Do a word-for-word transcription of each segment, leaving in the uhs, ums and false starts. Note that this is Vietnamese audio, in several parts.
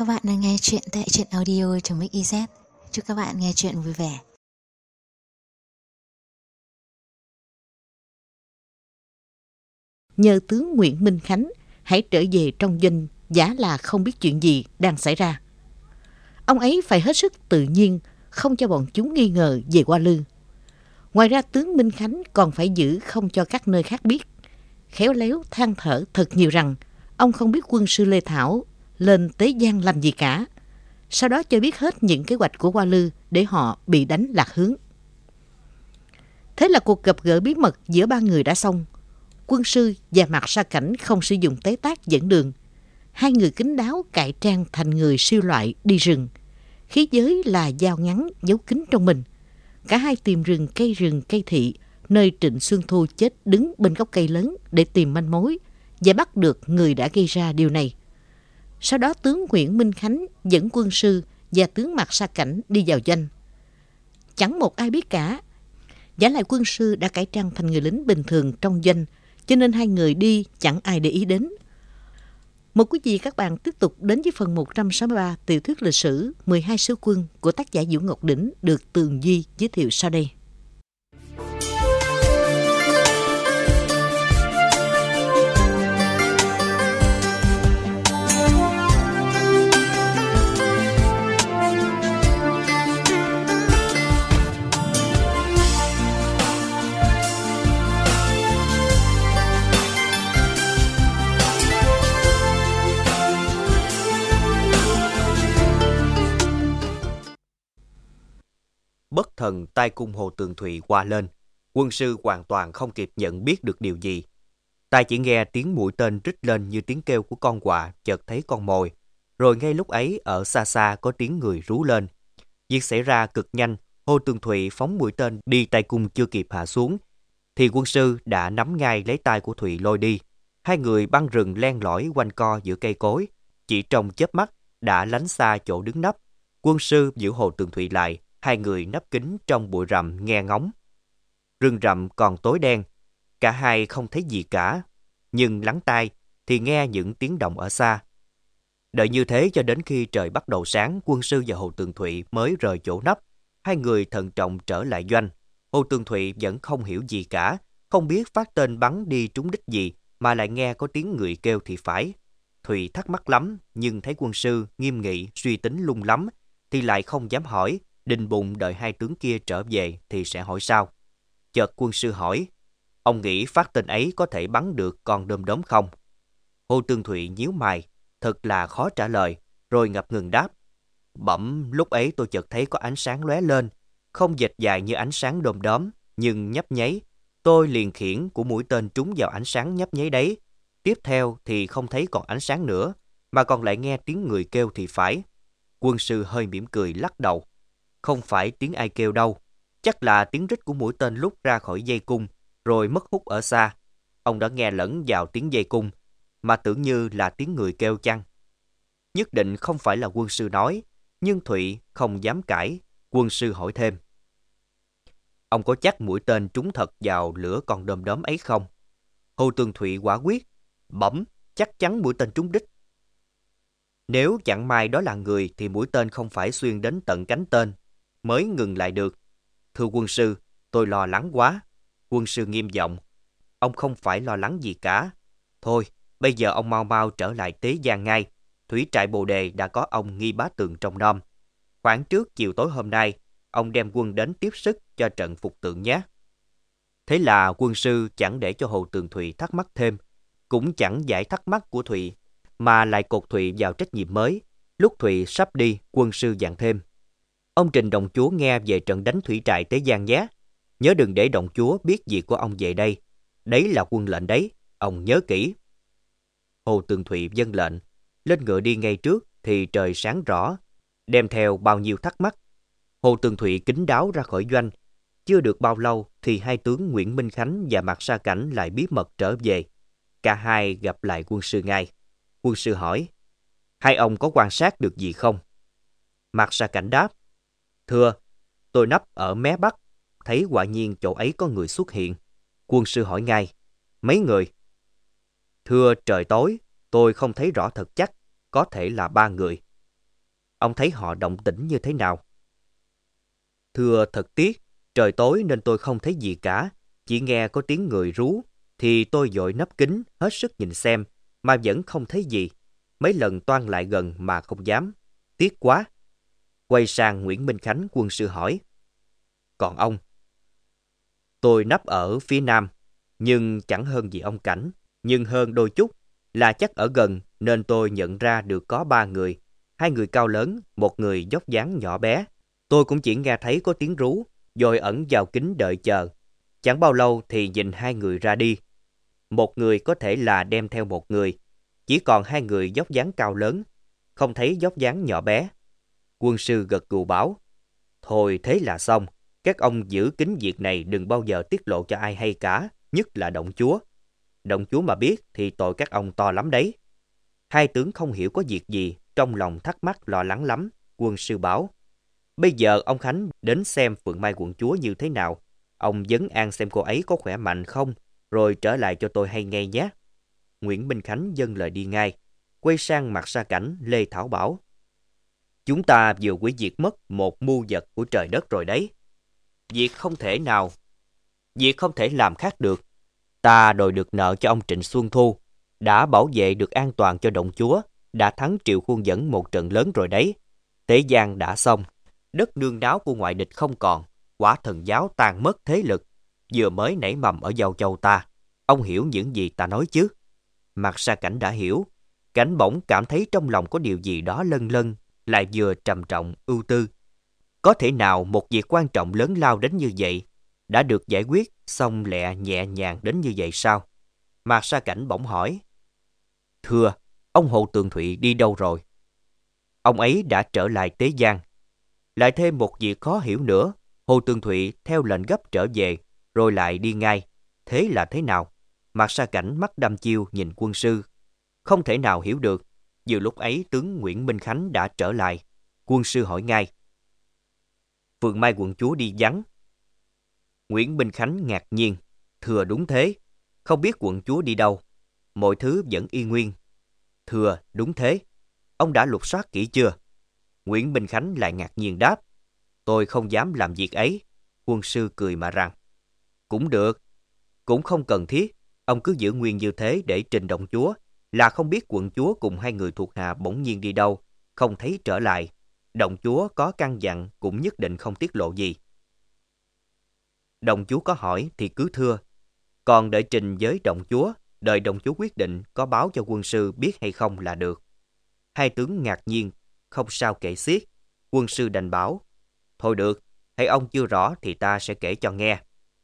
các bạn đang nghe chuyện tại truyện audio.mix.iz. Chúc các bạn nghe chuyện vui vẻ. Nhờ tướng Nguyễn Minh Khánh hãy trở về trong doanh, giả là không biết chuyện gì đang xảy ra. Ông ấy phải hết sức tự nhiên, không cho bọn chúng nghi ngờ về Hoa Lư. Ngoài ra tướng Minh Khánh còn phải giữ không cho các nơi khác biết. Khéo léo than thở thật nhiều rằng ông không biết quân sư Lê Thảo lên Tế Giang làm gì cả. Sau đó cho biết hết những kế hoạch của Hoa Lư để họ bị đánh lạc hướng. Thế là cuộc gặp gỡ bí mật giữa ba người đã xong. Quân sư và Mạc Sa Cảnh không sử dụng tế tác dẫn đường. Hai người kín đáo cải trang thành người siêu loại đi rừng. Khí giới là dao ngắn giấu kín trong mình. Cả hai tìm rừng cây rừng cây thị, nơi Trịnh Xuân Thu chết đứng bên gốc cây lớn để tìm manh mối và bắt được người đã gây ra điều này. Sau đó tướng Nguyễn Minh Khánh dẫn quân sư và tướng Mạc Sa Cảnh đi vào doanh. Chẳng một ai biết cả. Giả lại quân sư đã cải trang thành người lính bình thường trong doanh, cho nên hai người đi chẳng ai để ý đến. Một quý vị các bạn tiếp tục đến với phần một trăm sáu mươi ba tiểu thuyết lịch sử mười hai sứ quân của tác giả Vũ Ngọc Đỉnh được Tường Duy giới thiệu sau đây. Bất thần tai cung Hồ Tường Thụy qua lên, quân sư hoàn toàn không kịp nhận biết được điều gì. Tai chỉ nghe tiếng mũi tên rít lên như tiếng kêu của con quạ chợt thấy con mồi, rồi ngay lúc ấy ở xa xa có tiếng người rú lên. Việc xảy ra cực nhanh, Hồ Tường Thụy phóng mũi tên đi tai cung chưa kịp hạ xuống, thì quân sư đã nắm ngay lấy tay của Thụy lôi đi. Hai người băng rừng len lỏi quanh co giữa cây cối, chỉ trong chớp mắt đã lánh xa chỗ đứng nấp. Quân sư giữ Hồ Tường Thụy lại. Hai người nấp kín trong bụi rậm nghe ngóng. Rừng rậm còn tối đen, cả hai không thấy gì cả, nhưng lắng tai thì nghe những tiếng động ở xa. Đợi như thế cho đến khi trời bắt đầu sáng, quân sư và Hồ Tường Thụy mới rời chỗ nấp. Hai người thận trọng trở lại doanh. Hồ Tường Thụy vẫn không hiểu gì cả, không biết phát tên bắn đi trúng đích gì mà lại nghe có tiếng người kêu thì phải. Thụy thắc mắc lắm, nhưng thấy quân sư nghiêm nghị, suy tính lung lắm thì lại không dám hỏi. Định bụng đợi hai tướng kia trở về thì sẽ hỏi sao. Chợt quân sư hỏi, ông nghĩ phát tên ấy có thể bắn được con đom đóm không? Hồ Tường Thụy nhíu mày, thật là khó trả lời, rồi ngập ngừng đáp. Bẩm, lúc ấy tôi chợt thấy có ánh sáng lóe lên, không dệt dài như ánh sáng đom đóm, nhưng nhấp nháy. Tôi liền khiển của mũi tên trúng vào ánh sáng nhấp nháy đấy. Tiếp theo thì không thấy còn ánh sáng nữa, mà còn lại nghe tiếng người kêu thì phải. Quân sư hơi mỉm cười lắc đầu. Không phải tiếng ai kêu đâu, chắc là tiếng rít của mũi tên lúc ra khỏi dây cung, rồi mất hút ở xa. Ông đã nghe lẫn vào tiếng dây cung, mà tưởng như là tiếng người kêu chăng? Nhất định không phải là quân sư nói, nhưng Thụy không dám cãi. Quân sư hỏi thêm. Ông có chắc mũi tên trúng thật vào lửa con đom đóm ấy không? Hồ Tường Thụy quả quyết. Bẩm, chắc chắn mũi tên trúng đích. Nếu chẳng may đó là người thì mũi tên không phải xuyên đến tận cánh tên mới ngừng lại được. Thưa quân sư, tôi lo lắng quá. Quân sư nghiêm giọng. Ông không phải lo lắng gì cả. Thôi, bây giờ ông mau mau trở lại Tế Giang ngay. Thủy trại Bồ Đề đã có ông Nghi Bá Tường trong nom. Khoảng trước chiều tối hôm nay, ông đem quân đến tiếp sức cho trận phục tượng nhé. Thế là quân sư chẳng để cho Hồ Tường Thụy thắc mắc thêm, cũng chẳng giải thắc mắc của Thụy, mà lại cột Thụy vào trách nhiệm mới. Lúc Thụy sắp đi, quân sư dặn thêm. Ông trình đồng chúa nghe về trận đánh thủy trại Tế Giang nhé. Nhớ đừng để đồng chúa biết việc của ông về đây. Đấy là quân lệnh đấy, ông nhớ kỹ. Hồ Tường Thụy vâng lệnh, lên ngựa đi ngay trước thì trời sáng rõ, đem theo bao nhiêu thắc mắc. Hồ Tường Thụy kín đáo ra khỏi doanh. Chưa được bao lâu thì hai tướng Nguyễn Minh Khánh và Mạc Sa Cảnh lại bí mật trở về. Cả hai gặp lại quân sư ngay. Quân sư hỏi, hai ông có quan sát được gì không? Mạc Sa Cảnh đáp, thưa, tôi nấp ở mé bắc, thấy quả nhiên chỗ ấy có người xuất hiện. Quân sư hỏi ngay, mấy người? Thưa, trời tối, tôi không thấy rõ thật chắc, có thể là ba người. ông thấy họ động tĩnh như thế nào? Thưa thật tiếc, trời tối nên tôi không thấy gì cả, chỉ nghe có tiếng người rú, thì tôi vội nấp kính, hết sức nhìn xem, mà vẫn không thấy gì. Mấy lần toan lại gần mà không dám. Tiếc quá. Quay sang Nguyễn Minh Khánh, quân sư hỏi. Còn ông? Tôi nấp ở phía nam, nhưng chẳng hơn gì ông Cảnh, nhưng hơn đôi chút là chắc ở gần nên tôi nhận ra được có ba người, hai người cao lớn, một người dốc dáng nhỏ bé. Tôi cũng chỉ nghe thấy có tiếng rú, rồi ẩn vào kính đợi chờ. Chẳng bao lâu thì nhìn hai người ra đi. Một người có thể là đem theo một người, chỉ còn hai người dốc dáng cao lớn, không thấy dốc dáng nhỏ bé. Quân sư gật gù bảo, thôi thế là xong, các ông giữ kín việc này đừng bao giờ tiết lộ cho ai hay cả, nhất là động chúa. Động chúa mà biết thì tội các ông to lắm đấy. Hai tướng không hiểu có việc gì, trong lòng thắc mắc lo lắng lắm. Quân sư bảo, bây giờ ông Khánh đến xem Phượng Mai quận chúa như thế nào. Ông vấn an xem cô ấy có khỏe mạnh không, rồi trở lại cho tôi hay nghe nhé. Nguyễn Minh Khánh dâng lời đi ngay, quay sang mặt Sa Cảnh, Lê Thảo bảo, chúng ta vừa hủy diệt mất một mưu vật của trời đất rồi đấy. Việc không thể nào, việc không thể làm khác được. Ta đòi được nợ cho ông Trịnh Xuân Thu, đã bảo vệ được an toàn cho động chúa, đã thắng Triệu Khuôn Dẫn một trận lớn rồi đấy. Tế Giang đã xong, đất nương náu của ngoại địch không còn, quả thần giáo tan mất thế lực, vừa mới nảy mầm ở Giao Châu ta. Ông hiểu những gì ta nói chứ? Mặt Sa Cảnh đã hiểu, Cảnh bỗng cảm thấy trong lòng có điều gì đó lân lân, lại vừa trầm trọng, ưu tư. Có thể nào một việc quan trọng lớn lao đến như vậy đã được giải quyết xong lẹ nhẹ nhàng đến như vậy sao? Mạc Sa Cảnh bỗng hỏi, thưa, ông Hồ Tường Thụy đi đâu rồi? Ông ấy đã trở lại Tế Giang. Lại thêm một việc khó hiểu nữa, Hồ Tường Thụy theo lệnh gấp trở về, rồi lại đi ngay. Thế là thế nào? Mạc Sa Cảnh mắt đăm chiêu nhìn quân sư. Không thể nào hiểu được. Vừa lúc ấy tướng Nguyễn Minh Khánh đã trở lại. Quân sư hỏi ngay, Phượng Mai quận chúa đi vắng. Nguyễn Minh Khánh ngạc nhiên, thưa đúng thế, không biết quận chúa đi đâu, mọi thứ vẫn y nguyên. Thưa đúng thế, ông đã lục soát kỹ chưa? Nguyễn Minh Khánh lại ngạc nhiên đáp, tôi không dám làm việc ấy. Quân sư cười mà rằng, cũng được, cũng không cần thiết, ông cứ giữ nguyên như thế để trình động chúa, là không biết quận chúa cùng hai người thuộc hạ bỗng nhiên đi đâu, không thấy trở lại. Động chúa có căn dặn cũng nhất định không tiết lộ gì. Động chúa có hỏi thì cứ thưa, còn đợi trình với động chúa, đợi động chúa quyết định có báo cho quân sư biết hay không là được. Hai tướng ngạc nhiên, không sao kể xiết. Quân sư đành bảo, thôi được, hay ông chưa rõ thì ta sẽ kể cho nghe.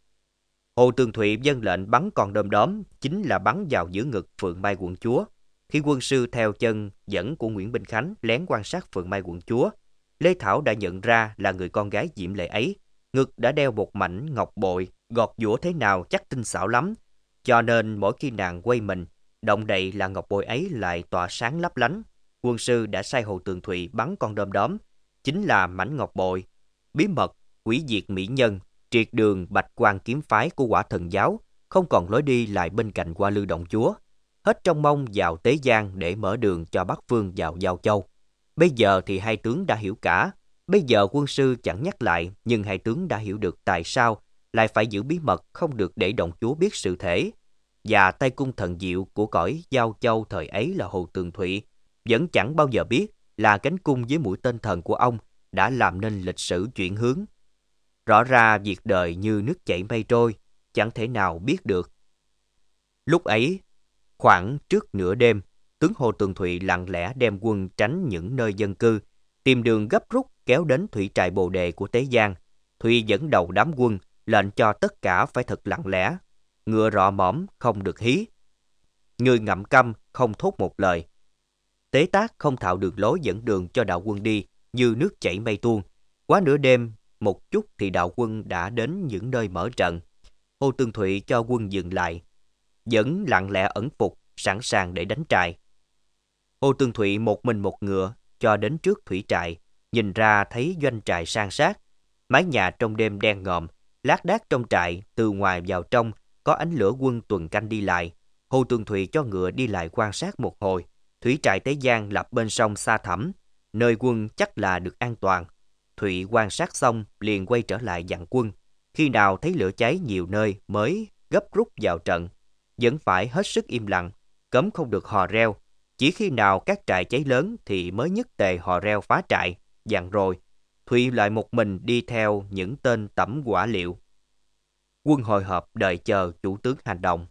Hồ Tường Thụy vâng lệnh bắn con đom đóm, chính là bắn vào giữa ngực Phượng Mai quận chúa. Khi quân sư theo chân dẫn của Nguyễn Minh Khánh lén quan sát Phượng Mai quận chúa, Lê Thảo đã nhận ra là người con gái diễm lệ ấy, ngực đã đeo một mảnh ngọc bội, gọt giũa thế nào chắc tinh xảo lắm, cho nên mỗi khi nàng quay mình, động đậy là ngọc bội ấy lại tỏa sáng lấp lánh. Quân sư đã sai Hồ Tường Thụy bắn con đom đóm, chính là mảnh ngọc bội, bí mật hủy diệt mỹ nhân, triệt đường Bạch Quan kiếm phái của Quả Thần giáo, không còn lối đi lại bên cạnh Hoa Lư động chúa, hết trông mong vào Tế Giang để mở đường cho Bắc Phương vào Giao Châu. Bây giờ thì hai tướng đã hiểu cả. Bây giờ quân sư chẳng nhắc lại, nhưng hai tướng đã hiểu được tại sao lại phải giữ bí mật, không được để động chúa biết sự thể. Và tay cung thần diệu của cõi Giao Châu thời ấy là Hồ Tường Thụy vẫn chẳng bao giờ biết là cánh cung với mũi tên thần của ông đã làm nên lịch sử chuyển hướng. Rõ ra việc đời như nước chảy mây trôi, chẳng thể nào biết được. Lúc ấy, khoảng trước nửa đêm, tướng Hồ Tường Thụy lặng lẽ đem quân tránh những nơi dân cư, tìm đường gấp rút kéo đến thủy trại Bồ Đề của Tế Giang. Thụy dẫn đầu đám quân, lệnh cho tất cả phải thật lặng lẽ, ngựa rọ mõm không được hí, người ngậm câm không thốt một lời. Tế Tác không thạo đường lối dẫn đường cho đạo quân đi như nước chảy mây tuôn. Quá nửa đêm, một chút thì đạo quân đã đến những nơi mở trận. Hồ Tường Thụy cho quân dừng lại, vẫn lặng lẽ ẩn phục, sẵn sàng để đánh trại. Hồ Tường Thụy một mình một ngựa cho đến trước thủy trại, nhìn ra thấy doanh trại san sát, mái nhà trong đêm đen ngòm, lác đác trong trại, từ ngoài vào trong có ánh lửa quân tuần canh đi lại. Hồ Tường Thụy cho ngựa đi lại quan sát một hồi. Thủy trại Tế Giang lập bên sông xa thẳm, nơi quân chắc là được an toàn. Thụy quan sát xong liền quay trở lại dặn quân, khi nào thấy lửa cháy nhiều nơi mới gấp rút vào trận. Vẫn phải hết sức im lặng, cấm không được hò reo. Chỉ khi nào các trại cháy lớn thì mới nhất tề hò reo phá trại. Dặn rồi, Thụy lại một mình đi theo những tên tẩm quả liệu. Quân hội họp đợi chờ chủ tướng hành động.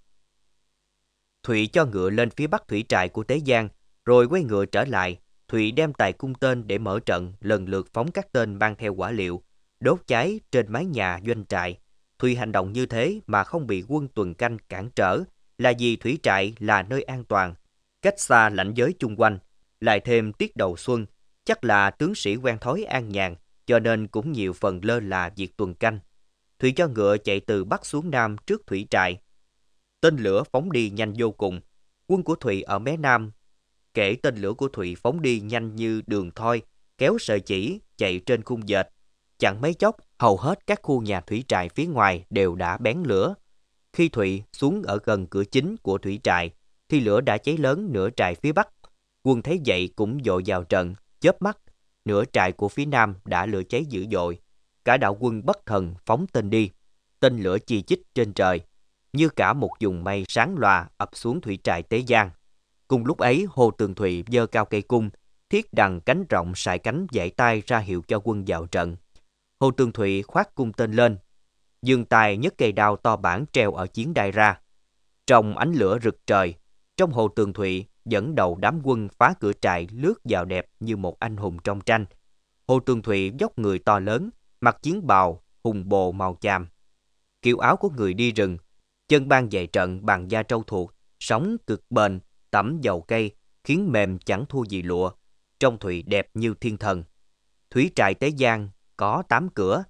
Thụy cho ngựa lên phía bắc thủy trại của Tế Giang, rồi quay ngựa trở lại. Thụy đem tài cung tên để mở trận, lần lượt phóng các tên mang theo quả liệu, đốt cháy trên mái nhà doanh trại. Thụy hành động như thế mà không bị quân tuần canh cản trở, là vì thủy trại là nơi an toàn, cách xa lãnh giới chung quanh, lại thêm tiết đầu xuân, chắc là tướng sĩ quen thói an nhàn, cho nên cũng nhiều phần lơ là việc tuần canh. Thụy cho ngựa chạy từ bắc xuống nam trước thủy trại. Tên lửa phóng đi nhanh vô cùng. Quân của Thụy ở mé nam, kể tên lửa của Thụy phóng đi nhanh như đường thoi, kéo sợi chỉ chạy trên khung dệt. Chẳng mấy chốc, hầu hết các khu nhà thủy trại phía ngoài đều đã bén lửa. Khi Thụy xuống ở gần cửa chính của thủy trại, thì lửa đã cháy lớn nửa trại phía bắc. Quân thấy vậy cũng vội vào trận, chớp mắt, nửa trại của phía nam đã lửa cháy dữ dội. Cả đạo quân bất thần phóng tên đi, tên lửa chi chít trên trời, như cả một vùng mây sáng loà ập xuống thủy trại Tế Giang. Cùng lúc ấy, Hồ Tường Thụy giơ cao cây cung, thiết đằng cánh rộng sải cánh vẫy tay ra hiệu cho quân vào trận. Hồ Tường Thụy khoác cung tên lên, giương tay nhấc cây đao to bản treo ở chiến đài ra. Trong ánh lửa rực trời, trong Hồ Tường Thụy dẫn đầu đám quân phá cửa trại lướt vào đẹp như một anh hùng trong tranh. Hồ Tường Thụy dốc người to lớn, mặc chiến bào hùng bồ màu chàm, kiểu áo của người đi rừng, chân ban dày trận bằng da trâu thuộc, sống cực bền, tẩm dầu cây, khiến mềm chẳng thua gì lụa. Trong Thụy đẹp như thiên thần. Thủy trại Tế Giang có tám cửa,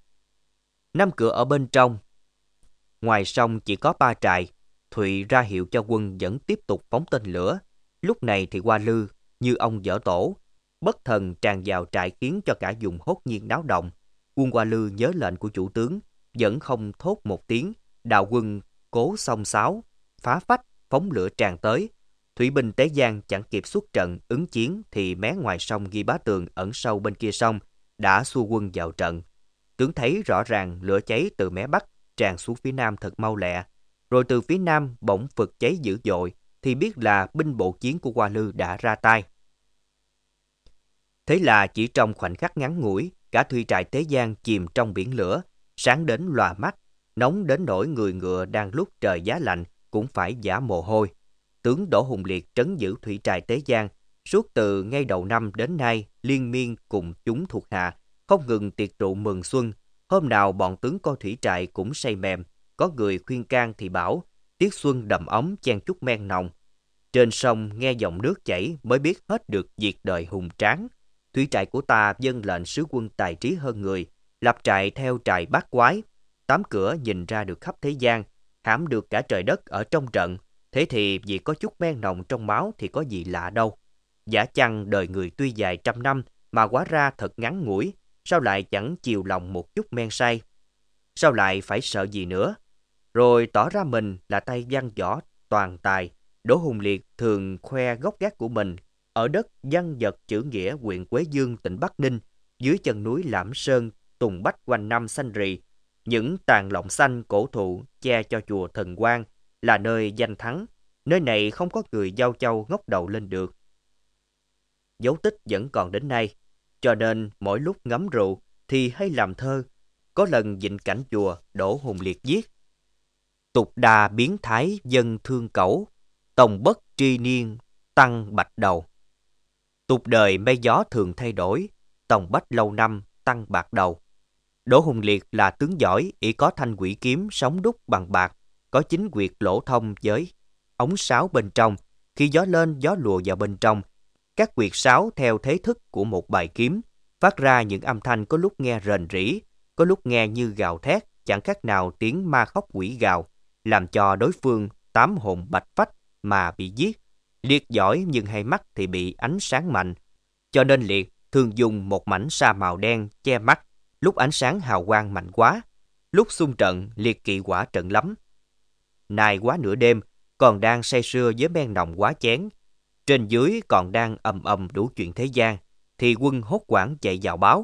năm cửa ở bên trong. Ngoài sông chỉ có ba trại. Thụy ra hiệu cho quân vẫn tiếp tục phóng tên lửa. Lúc này thì Hoa Lư như ông dở tổ, bất thần tràn vào trại khiến cho cả vùng hốt nhiên náo động. Quân Hoa Lư nhớ lệnh của chủ tướng, vẫn không thốt một tiếng. Đạo quân cố xông xáo, phá phách, phóng lửa tràn tới. Thủy binh Tế Giang chẳng kịp xuất trận ứng chiến thì mé ngoài sông Ghi Bá Tường ẩn sâu bên kia sông đã xua quân vào trận. Tướng thấy rõ ràng lửa cháy từ mé bắc tràn xuống phía nam thật mau lẹ, rồi từ phía nam bỗng phực cháy dữ dội, thì biết là binh bộ chiến của Hoa Lư đã ra tay. Thế là chỉ trong khoảnh khắc ngắn ngủi, cả thủy trại Tế Giang chìm trong biển lửa, sáng đến lòa mắt, nóng đến nỗi người ngựa đang lúc trời giá lạnh cũng phải vã mồ hôi. Tướng Đỗ Hùng Liệt trấn giữ thủy trại Tế Giang, suốt từ ngay đầu năm đến nay liên miên cùng chúng thuộc hạ, không ngừng tiệc rượu mừng xuân. Hôm nào bọn tướng coi thủy trại cũng say mềm, có người khuyên can thì bảo, tiết xuân đầm ấm chen chút men nồng. Trên sông nghe dòng nước chảy mới biết hết được việc đời hùng tráng. Thủy trại của ta dâng lệnh sứ quân tài trí hơn người, lập trại theo trại bát quái. Tám cửa nhìn ra được khắp thế gian, hãm được cả trời đất ở trong trận. Thế thì vì có chút men nồng trong máu thì có gì lạ đâu. Giả chăng đời người tuy dài trăm năm mà hóa ra thật ngắn ngủi, sao lại chẳng chiều lòng một chút men say? Sao lại phải sợ gì nữa? Rồi tỏ ra mình là tay văn võ toàn tài, Đỗ Hùng Liệt thường khoe gốc gác của mình ở đất văn vật chữ nghĩa huyện Quế Dương, tỉnh Bắc Ninh, dưới chân núi Lảm Sơn, tùng bách quanh năm xanh rì, những tàn lọng xanh cổ thụ che cho chùa Thần Quang là nơi danh thắng. Nơi này không có người giao châu ngóc đầu lên được. Dấu tích vẫn còn đến nay, cho nên mỗi lúc ngắm rượu thì hay làm thơ. Có lần vịnh cảnh chùa, Đỗ Hùng Liệt viết: tục đà biến thái dân thương cẩu, tòng bất tri niên tăng bạch đầu. Tục đời mây gió thường thay đổi, tòng bách lâu năm tăng bạc đầu. Đỗ Hùng Liệt là tướng giỏi, ỷ có thanh quỷ kiếm sống đúc bằng bạc, có chính quyệt lỗ thông với ống sáo bên trong. Khi gió lên gió lùa vào bên trong, các quyệt sáo theo thế thức của một bài kiếm phát ra những âm thanh có lúc nghe rền rĩ, có lúc nghe như gào thét, chẳng khác nào tiếng ma khóc quỷ gào, làm cho đối phương tám hồn bạch phách mà bị giết. Liệt giỏi nhưng hai mắt thì bị ánh sáng mạnh, cho nên Liệt thường dùng một mảnh sa màu đen che mắt lúc ánh sáng hào quang mạnh quá. Lúc xung trận, Liệt kỵ quả trận lắm. Nay quá nửa đêm, còn đang say sưa với men nồng quá chén, trên dưới còn đang ầm ầm đủ chuyện thế gian. thì quân hốt hoảng chạy vào báo.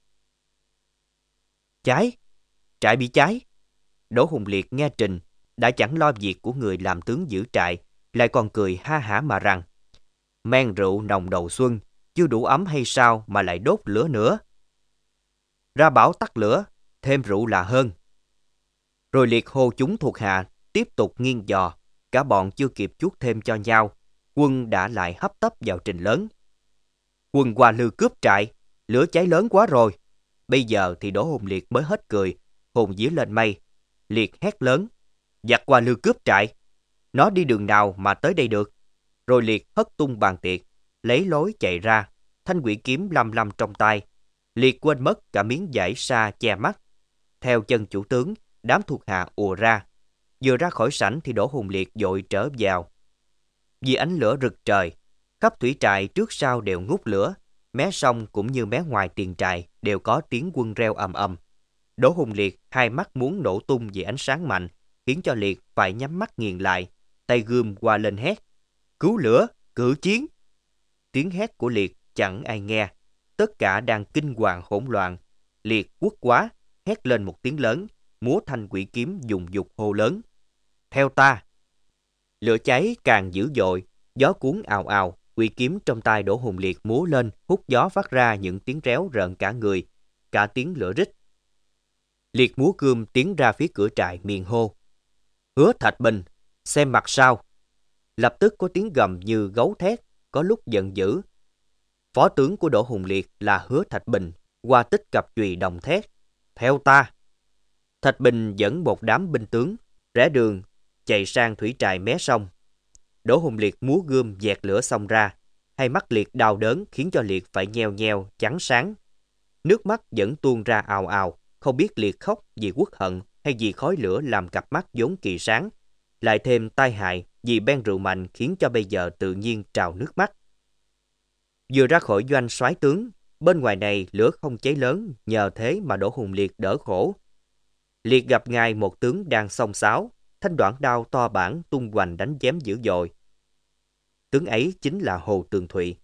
Cháy! Trại bị cháy! Đỗ Hùng Liệt nghe trình, đã chẳng lo việc của người làm tướng giữ trại, lại còn cười ha hả mà rằng: men rượu nồng đầu xuân, chưa đủ ấm hay sao mà lại đốt lửa nữa? Ra bảo tắt lửa, thêm rượu là hơn. Rồi Liệt hô chúng thuộc hạ tiếp tục nghiêng dò, cả bọn chưa kịp chuốt thêm cho nhau, quân đã lại hấp tấp vào trình lớn. Quân Hoa Lư cướp trại, lửa cháy lớn quá rồi. Bây giờ thì Đỗ Hùng Liệt mới hết cười, hồn vía lên mây. Liệt hét lớn: giặc Hoa Lư cướp trại, nó đi đường nào mà tới đây được? Rồi Liệt hất tung bàn tiệc, lấy lối chạy ra, thanh quỷ kiếm lăm lăm trong tay. Liệt quên mất cả miếng vải sa che mắt. Theo chân chủ tướng, đám thuộc hạ ùa ra. Vừa ra khỏi sảnh thì Đỗ Hùng Liệt vội trở vào. Vì ánh lửa rực trời, khắp thủy trại trước sau đều ngút lửa, mé sông cũng như mé ngoài tiền trại đều có tiếng quân reo ầm ầm. Đỗ Hùng Liệt hai mắt muốn nổ tung vì ánh sáng mạnh, khiến cho Liệt phải nhắm mắt nghiền lại, tay gươm qua lên hét: cứu lửa, cự chiến! Tiếng hét của Liệt chẳng ai nghe, tất cả đang kinh hoàng hỗn loạn. Liệt quất quá, hét lên một tiếng lớn, múa thanh quỷ kiếm dùng dục hô lớn: theo ta! Lửa cháy càng dữ dội, gió cuốn ào ào, quỷ kiếm trong tay Đỗ Hùng Liệt múa lên, hút gió phát ra những tiếng réo rợn cả người, cả tiếng lửa rít. Liệt múa gươm tiến ra phía cửa trại miệng hô: Hứa Thạch Bình, xem mặt sau! Lập tức có tiếng gầm như gấu thét, có lúc giận dữ. Phó tướng của Đỗ Hùng Liệt là Hứa Thạch Bình, qua tích cặp chùy đồng thét: theo ta! Thạch Bình dẫn một đám binh tướng, rẽ đường, chạy sang thủy trại mé sông. Đỗ Hùng Liệt múa gươm dẹt lửa xông ra, hai mắt Liệt đau đớn khiến cho Liệt phải nheo nheo, trắng sáng. Nước mắt vẫn tuôn ra ào ào, không biết Liệt khóc vì uất hận hay vì khói lửa làm cặp mắt vốn kỳ sáng, lại thêm tai hại vì ben rượu mạnh khiến cho bây giờ tự nhiên trào nước mắt. Vừa ra khỏi doanh soái tướng, bên ngoài này lửa không cháy lớn, nhờ thế mà Đỗ Hùng Liệt đỡ khổ. Liệt gặp ngài một tướng đang xông xáo, thanh đoạn đao to bản tung hoành đánh chém dữ dội. Tướng ấy chính là Hồ Tường Thụy.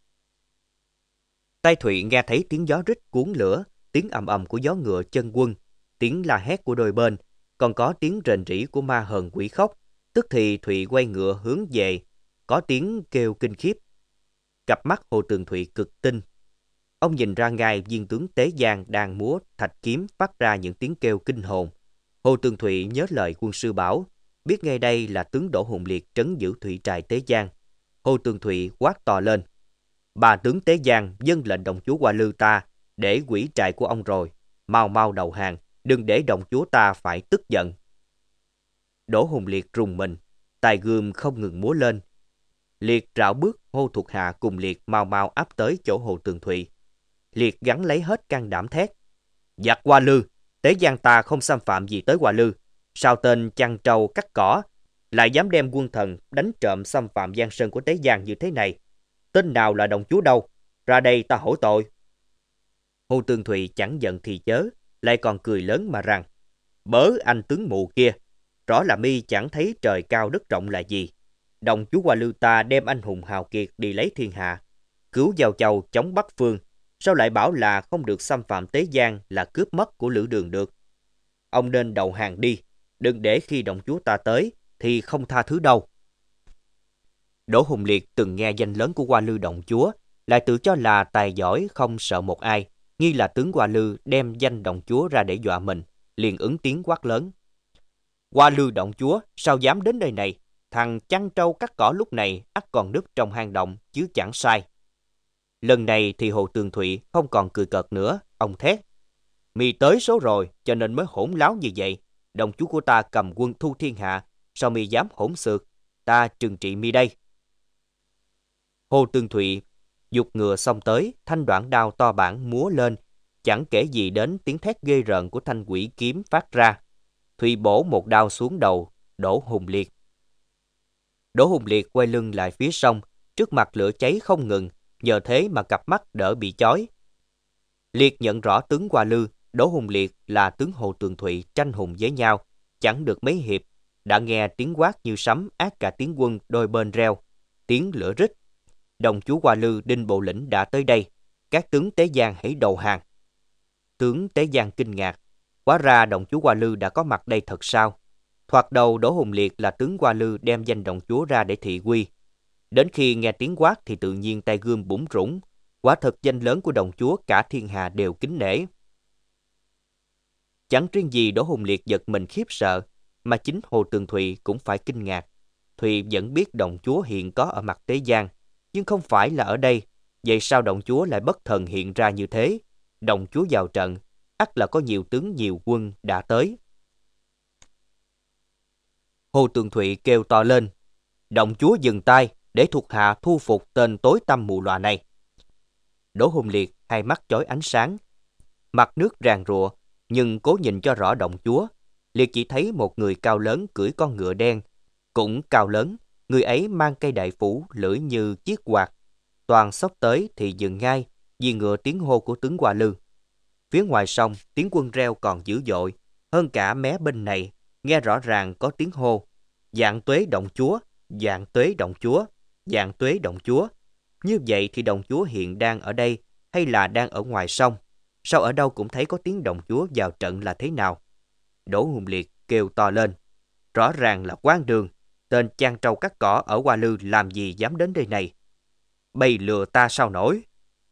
Tai Thụy nghe thấy tiếng gió rít cuốn lửa, tiếng ầm ầm của gió ngựa chân quân, tiếng la hét của đôi bên, còn có tiếng rền rĩ của ma hờn quỷ khóc. Tức thì Thụy quay ngựa hướng về, có tiếng kêu kinh khiếp. Cặp mắt Hồ Tường Thụy cực tinh. Ông nhìn ra ngài viên tướng Tế Giang đang múa thạch kiếm phát ra những tiếng kêu kinh hồn. Hồ Tường Thụy nhớ lời quân sư bảo, biết ngay đây là tướng Đỗ Hùng Liệt trấn giữ thủy trại Tế Giang. Hồ Tường Thụy quát to lên: bà tướng Tế Giang vâng lệnh đồng chúa Hoa Lư ta để quỷ trại của ông rồi, mau mau đầu hàng, đừng để đồng chúa ta phải tức giận. Đỗ Hùng Liệt rùng mình, tài gươm không ngừng múa lên. Liệt rảo bước hô thuộc hạ cùng Liệt mau mau áp tới chỗ Hồ Tường Thụy. Liệt gắn lấy hết can đảm thét: giặc Hoa Lư, Tế Giang ta không xâm phạm gì tới Hoa Lư, sao tên chăn trâu cắt cỏ lại dám đem quân thần đánh trộm xâm phạm giang sơn của Tế Giang như thế này? Tên nào là đồng chúa đâu? Ra đây ta hỏi tội. Hồ Tường Thụy chẳng giận thì chớ, lại còn cười lớn mà rằng: bớ anh tướng mù kia, rõ là mi chẳng thấy trời cao đất rộng là gì. Đồng chúa Hoa Lư ta đem anh hùng hào kiệt đi lấy thiên hạ, cứu Giao Châu chống Bắc Phương, sao lại bảo là không được xâm phạm Tế Giang là cướp mất của Lữ Đường được? Ông nên đầu hàng đi, đừng để khi đồng chúa ta tới thì không tha thứ đâu. Đỗ Hùng Liệt từng nghe danh lớn của Hoa Lư đồng chúa, lại tự cho là tài giỏi không sợ một ai, nghi là tướng Hoa Lư đem danh đồng chúa ra để dọa mình, liền ứng tiếng quát lớn: Hoa Lư động chúa sao dám đến nơi này? Thằng chăn trâu cắt cỏ lúc này ắt còn núp trong hang động chứ chẳng sai. Lần này thì Hồ Tường Thụy không còn cười cợt nữa, ông thét: mi tới số rồi cho nên mới hỗn láo như vậy. Đồng chúa của ta cầm quân thu thiên hạ, sao mi dám hỗn xược? Ta trừng trị mi đây. Hồ Tường Thụy giục ngựa xông tới, thanh đoạn đao to bản múa lên, chẳng kể gì đến tiếng thét ghê rợn của thanh quỷ kiếm phát ra. Thụy bổ một đao xuống đầu Đỗ Hùng Liệt. Đỗ Hùng Liệt quay lưng lại phía sông, trước mặt lửa cháy không ngừng, nhờ thế mà cặp mắt đỡ bị chói. Liệt nhận rõ tướng Hoa Lư, Đỗ Hùng Liệt là tướng Hồ Tường Thụy tranh hùng với nhau, chẳng được mấy hiệp, đã nghe tiếng quát như sấm át cả tiếng quân đôi bên reo, tiếng lửa rít. Đồng chúa Hoa Lư Đinh Bộ Lĩnh đã tới đây. các tướng Tế Giang hãy đầu hàng. Tướng Tế Giang kinh ngạc, hóa ra đồng chúa Hoa Lư đã có mặt đây thật sao? Thoạt đầu Đỗ Hùng Liệt là tướng Hoa Lư đem danh đồng chúa ra để thị uy. Đến khi nghe tiếng quát thì tự nhiên tay gươm bủn rủn, quả thật danh lớn của đồng chúa cả thiên hà đều kính nể. Chẳng riêng gì Đỗ Hùng Liệt giật mình khiếp sợ, mà chính Hồ Tường Thụy cũng phải kinh ngạc. Thụy vẫn biết đồng chúa hiện có ở mặt Tế Giang, nhưng không phải là ở đây. Vậy sao đồng chúa lại bất thần hiện ra như thế? Đồng chúa vào trận, ắt là có nhiều tướng nhiều quân đã tới. Hồ Tường Thụy kêu to lên, đồng chúa dừng tay để thuộc hạ thu phục tên tối tăm mù lòa này. Đỗ Hùng Liệt hai mắt chói ánh sáng, mặt nước ràn rụa, nhưng cố nhìn cho rõ đồng chúa. Liệt chỉ thấy một người cao lớn cưỡi con ngựa đen, cũng cao lớn, người ấy mang cây đại phủ lưỡi như chiếc quạt. Toàn xốc tới thì dừng ngay vì ngựa tiếng hô của tướng Hoa Lư. Phía ngoài sông tiếng quân reo còn dữ dội, hơn cả mé bên này nghe rõ ràng có tiếng hô: Vạn tuế động chúa, vạn tuế động chúa, vạn tuế động chúa. Như vậy thì đồng chúa hiện đang ở đây hay là đang ở ngoài sông? Sao ở đâu cũng thấy có tiếng đồng chúa vào trận là thế nào? Đỗ Hùng Liệt kêu to lên, rõ ràng là quan đường, tên chang trâu cắt cỏ ở Hoa Lư làm gì dám đến đây này? Bày lừa ta sao nổi?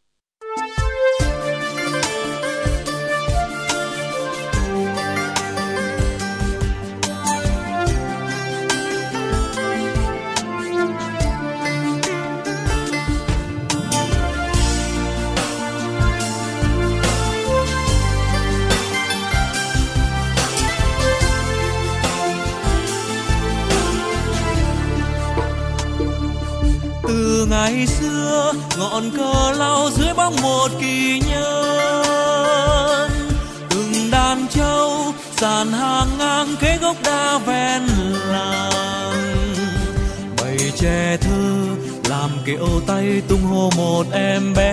Từ ngày xưa ngọn cờ lao dưới bóng một kỳ nhân, từng đàn trâu dàn hàng ngang kế gốc đa ven làng, bầy trẻ thơ làm kiệu tay tung hô một em bé.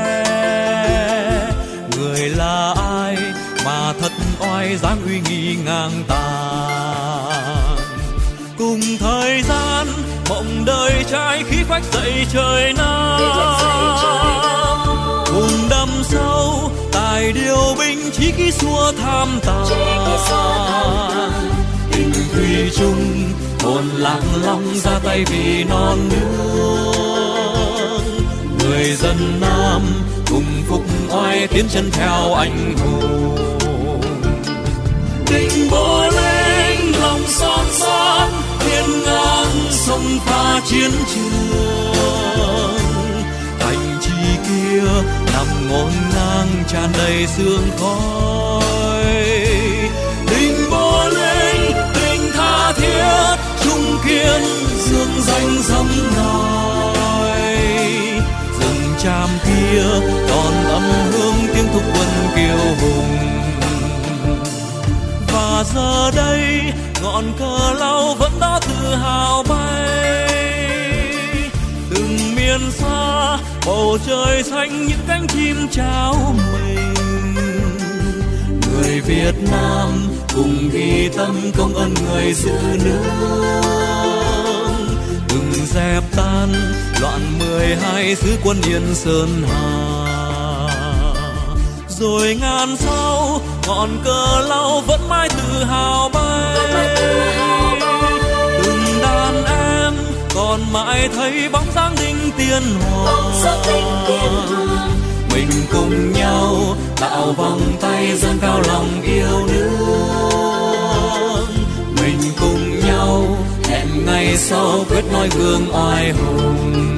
Người là ai mà thật oai dáng uy nghi ngang tàn, cùng thời gian mộng đời trai khí phách dậy trời Nam, cùng đâm sâu tài điều binh chí khí xua tham tàn. Tình thủy chung hồn lạc long ra tay vì non nước, người dân Nam cùng phục oai tiến chân theo anh hùng. Định Bộ Linh lòng son son hiên ngang sông pha chiến trường, thành trì kia nằm ngổn ngang tràn đầy sương khói. Định Bộ Linh tình tha thiết trung kiên dương danh dẫm nói, rừng tràm kia còn âm hương tiếng thúc quân kiêu hùng. Và giờ đây ngọn cờ lao vẫn đó tự hào bay, từng miền xa bầu trời xanh những cánh chim chào mình. Người Việt Nam cùng ghi tâm công ơn người giữ nước, đừng dẹp tan loạn mười hai xứ quân Yên Sơn Hà. Rồi ngàn sau ngọn cờ lao vẫn mãi tự hào bay, từng đàn em còn mãi thấy bóng dáng đinh tiên hoàng. Mình cùng nhau tạo vòng tay dâng cao lòng yêu nước, mình cùng nhau hẹn ngày sau quyết nói gương oai hùng.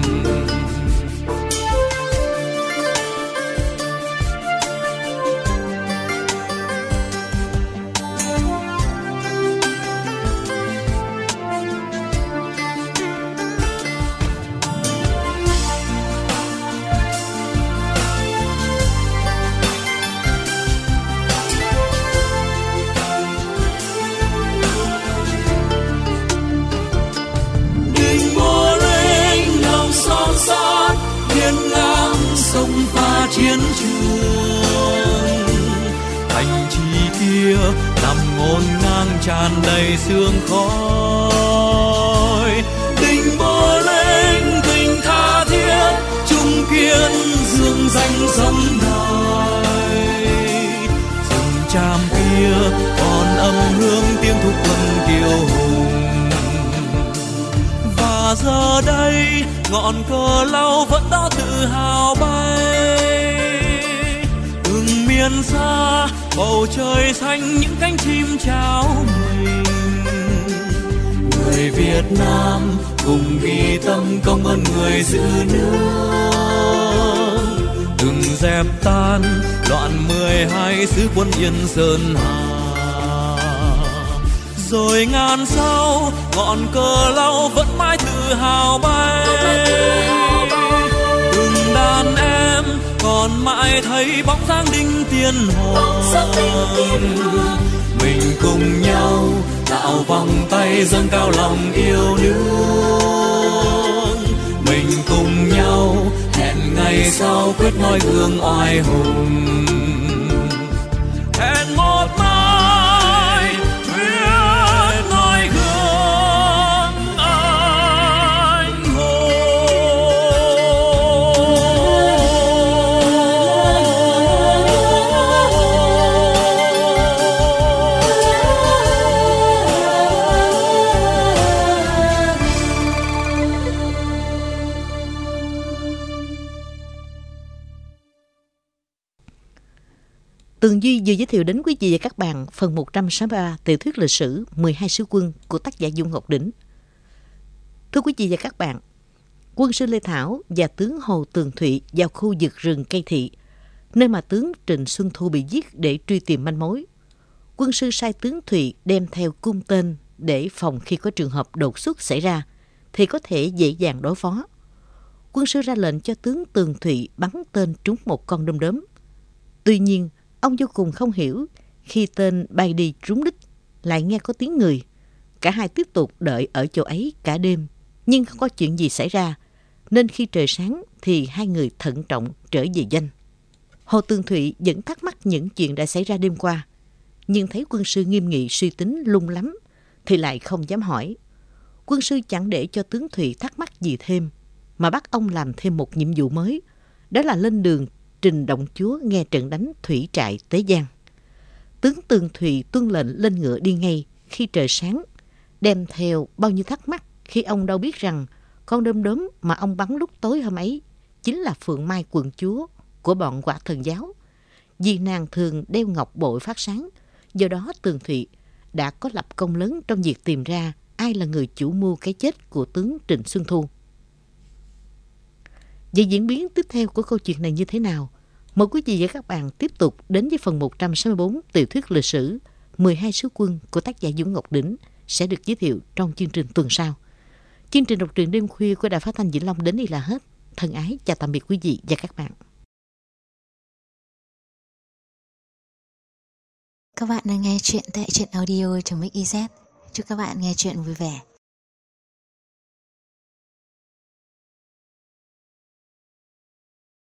Chiến trường thành trì kia nằm ngổn ngang tràn đầy sương khói. Định Bộ Linh tình tha thiết trung kiên dương danh sống đời. Rừng tràm kia còn âm hương tiếng thục quân kiêu hùng, và giờ đây ngọn cờ lau vẫn đó tự hào bay. Từng miền xa bầu trời xanh những cánh chim chào mình. Người Việt Nam cùng ghi tâm công ơn người giữ nước. Từng dẹp tan đoạn mười hai sứ quân Yên Sơn Hà. Rồi ngàn sau ngọn cờ lau vẫn mãi tự hào bay. Từng đàn em còn mãi thấy bóng dáng đinh tiên hoàng. Mình cùng nhau tạo vòng tay dâng cao lòng yêu nước. Mình cùng nhau hẹn ngày sau quyết noi gương oai hùng. Hẹn một mai quyết noi gương anh hùng. Tường Duy vừa giới thiệu đến quý vị và các bạn phần một trăm sáu mươi ba tiểu thuyết lịch sử mười hai sứ quân của tác giả Dung Ngọc Đỉnh. Thưa quý vị và các bạn, quân sư Lê Thảo và tướng Hồ Tường Thụy vào khu vực rừng Cây Thị, nơi mà tướng Trịnh Xuân Thu bị giết để truy tìm manh mối. Quân sư sai tướng Thụy đem theo cung tên để phòng khi có trường hợp đột xuất xảy ra thì có thể dễ dàng đối phó. Quân sư ra lệnh cho tướng Tường Thụy bắn tên trúng một con đom đóm. Tuy nhiên, ông vô cùng không hiểu khi tên bay đi trúng đích lại nghe có tiếng người. Cả hai tiếp tục đợi ở chỗ ấy cả đêm nhưng không có chuyện gì xảy ra, nên khi trời sáng thì hai người thận trọng trở về doanh. Hồ Tường Thụy vẫn thắc mắc những chuyện đã xảy ra đêm qua, nhưng thấy quân sư nghiêm nghị suy tính lung lắm thì lại không dám hỏi. Quân sư chẳng để cho tướng Thụy thắc mắc gì thêm mà bắt ông làm thêm một nhiệm vụ mới, đó là lên đường trình động chúa nghe trận đánh thủy trại Tế Giang. Tướng Tường Thụy tuân lệnh lên ngựa đi ngay khi trời sáng, đem theo bao nhiêu thắc mắc khi ông đâu biết rằng con đom đóm mà ông bắn lúc tối hôm ấy chính là Phượng Mai quận chúa của bọn Quả Thần giáo. Vì nàng thường đeo ngọc bội phát sáng, do đó Tường Thụy đã có lập công lớn trong việc tìm ra ai là người chủ mưu cái chết của tướng Trịnh Xuân Thu. Vậy diễn biến tiếp theo của câu chuyện này như thế nào? Mời quý vị và các bạn tiếp tục đến với phần một trăm sáu mươi bốn tiểu thuyết lịch sử mười hai sứ quân của tác giả Dung Ngọc Đỉnh sẽ được giới thiệu trong chương trình tuần sau. Chương trình đọc truyện đêm khuya của Đài Phát thanh Vĩnh Long đến đây là hết. Thân ái chào tạm biệt quý vị và các bạn. Các bạn đang nghe chuyện tại truyện audio chấm ích i zét. Chúc các bạn nghe chuyện vui vẻ.